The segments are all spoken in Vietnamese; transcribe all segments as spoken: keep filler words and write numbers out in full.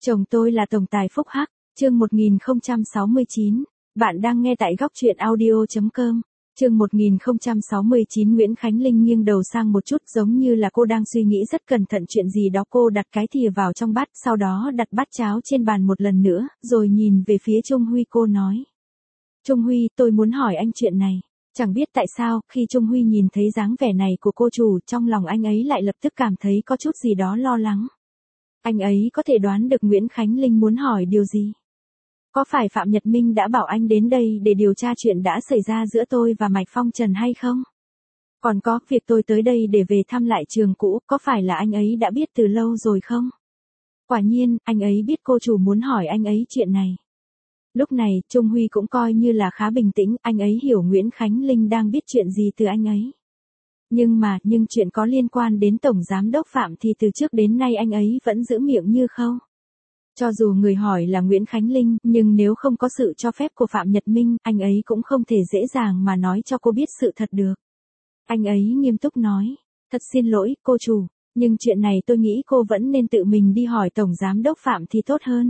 Chồng tôi là tổng tài Phúc Hắc, chương một nghìn không trăm sáu mươi chín. Bạn đang nghe tại góc truyện audio chấm com. Chương một nghìn không trăm sáu mươi chín. Nguyễn Khánh Linh nghiêng đầu sang một chút, giống như là cô đang suy nghĩ rất cẩn thận chuyện gì đó. Cô đặt cái thìa vào trong bát, sau đó đặt bát cháo trên bàn một lần nữa, rồi nhìn về phía Trung Huy. Cô nói: Trung Huy, tôi muốn hỏi anh chuyện này. Chẳng biết tại sao, khi Trung Huy nhìn thấy dáng vẻ này của cô chủ, trong lòng anh ấy lại lập tức cảm thấy có chút gì đó lo lắng. Anh ấy có thể đoán được Nguyễn Khánh Linh muốn hỏi điều gì. Có phải Phạm Nhật Minh đã bảo anh đến đây để điều tra chuyện đã xảy ra giữa tôi và Mạch Phong Trần hay không? Còn có, việc tôi tới đây để về thăm lại trường cũ, có phải là anh ấy đã biết từ lâu rồi không? Quả nhiên, anh ấy biết cô chủ muốn hỏi anh ấy chuyện này. Lúc này, Trung Huy cũng coi như là khá bình tĩnh, anh ấy hiểu Nguyễn Khánh Linh đang biết chuyện gì từ anh ấy. Nhưng mà, nhưng chuyện có liên quan đến Tổng Giám đốc Phạm thì từ trước đến nay anh ấy vẫn giữ miệng như khâu. Cho dù người hỏi là Nguyễn Khánh Linh, nhưng nếu không có sự cho phép của Phạm Nhật Minh, anh ấy cũng không thể dễ dàng mà nói cho cô biết sự thật được. Anh ấy nghiêm túc nói: Thật xin lỗi, cô chủ, nhưng chuyện này tôi nghĩ cô vẫn nên tự mình đi hỏi Tổng Giám đốc Phạm thì tốt hơn.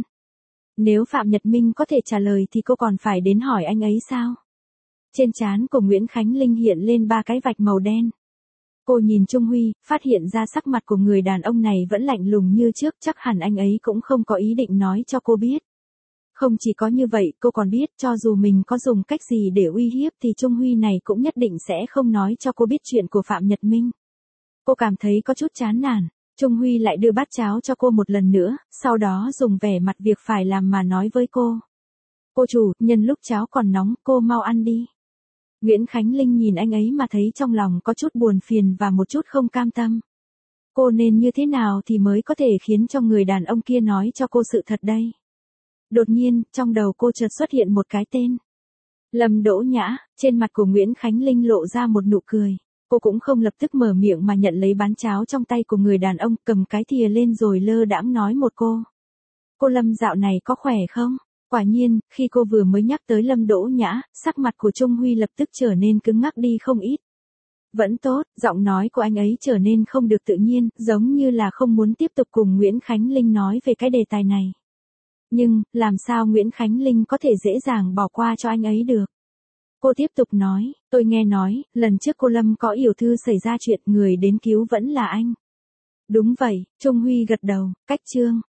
Nếu Phạm Nhật Minh có thể trả lời thì cô còn phải đến hỏi anh ấy sao? Trên trán của Nguyễn Khánh Linh hiện lên ba cái vạch màu đen. Cô nhìn Trung Huy, phát hiện ra sắc mặt của người đàn ông này vẫn lạnh lùng như trước, chắc hẳn anh ấy cũng không có ý định nói cho cô biết. Không chỉ có như vậy, cô còn biết cho dù mình có dùng cách gì để uy hiếp thì Trung Huy này cũng nhất định sẽ không nói cho cô biết chuyện của Phạm Nhật Minh. Cô cảm thấy có chút chán nản. Trung Huy lại đưa bát cháo cho cô một lần nữa, sau đó dùng vẻ mặt việc phải làm mà nói với cô: Cô chủ, nhân lúc cháo còn nóng, cô mau ăn đi. Nguyễn Khánh Linh nhìn anh ấy mà thấy trong lòng có chút buồn phiền và một chút không cam tâm. Cô nên như thế nào thì mới có thể khiến cho người đàn ông kia nói cho cô sự thật đây? Đột nhiên, trong đầu cô chợt xuất hiện một cái tên. Lâm Đỗ Nhã. Trên mặt của Nguyễn Khánh Linh lộ ra một nụ cười. Cô cũng không lập tức mở miệng mà nhận lấy bát cháo trong tay của người đàn ông, cầm cái thìa lên rồi lơ đãng nói một cô. Cô Lâm dạo này có khỏe không? Quả nhiên, khi cô vừa mới nhắc tới Lâm Đỗ Nhã, sắc mặt của Trung Huy lập tức trở nên cứng ngắc đi không ít. Vẫn tốt, giọng nói của anh ấy trở nên không được tự nhiên, giống như là không muốn tiếp tục cùng Nguyễn Khánh Linh nói về cái đề tài này. Nhưng, làm sao Nguyễn Khánh Linh có thể dễ dàng bỏ qua cho anh ấy được? Cô tiếp tục nói: Tôi nghe nói, lần trước cô Lâm có yểu thư xảy ra chuyện, người đến cứu vẫn là anh. Đúng vậy, Trung Huy gật đầu. Cách chương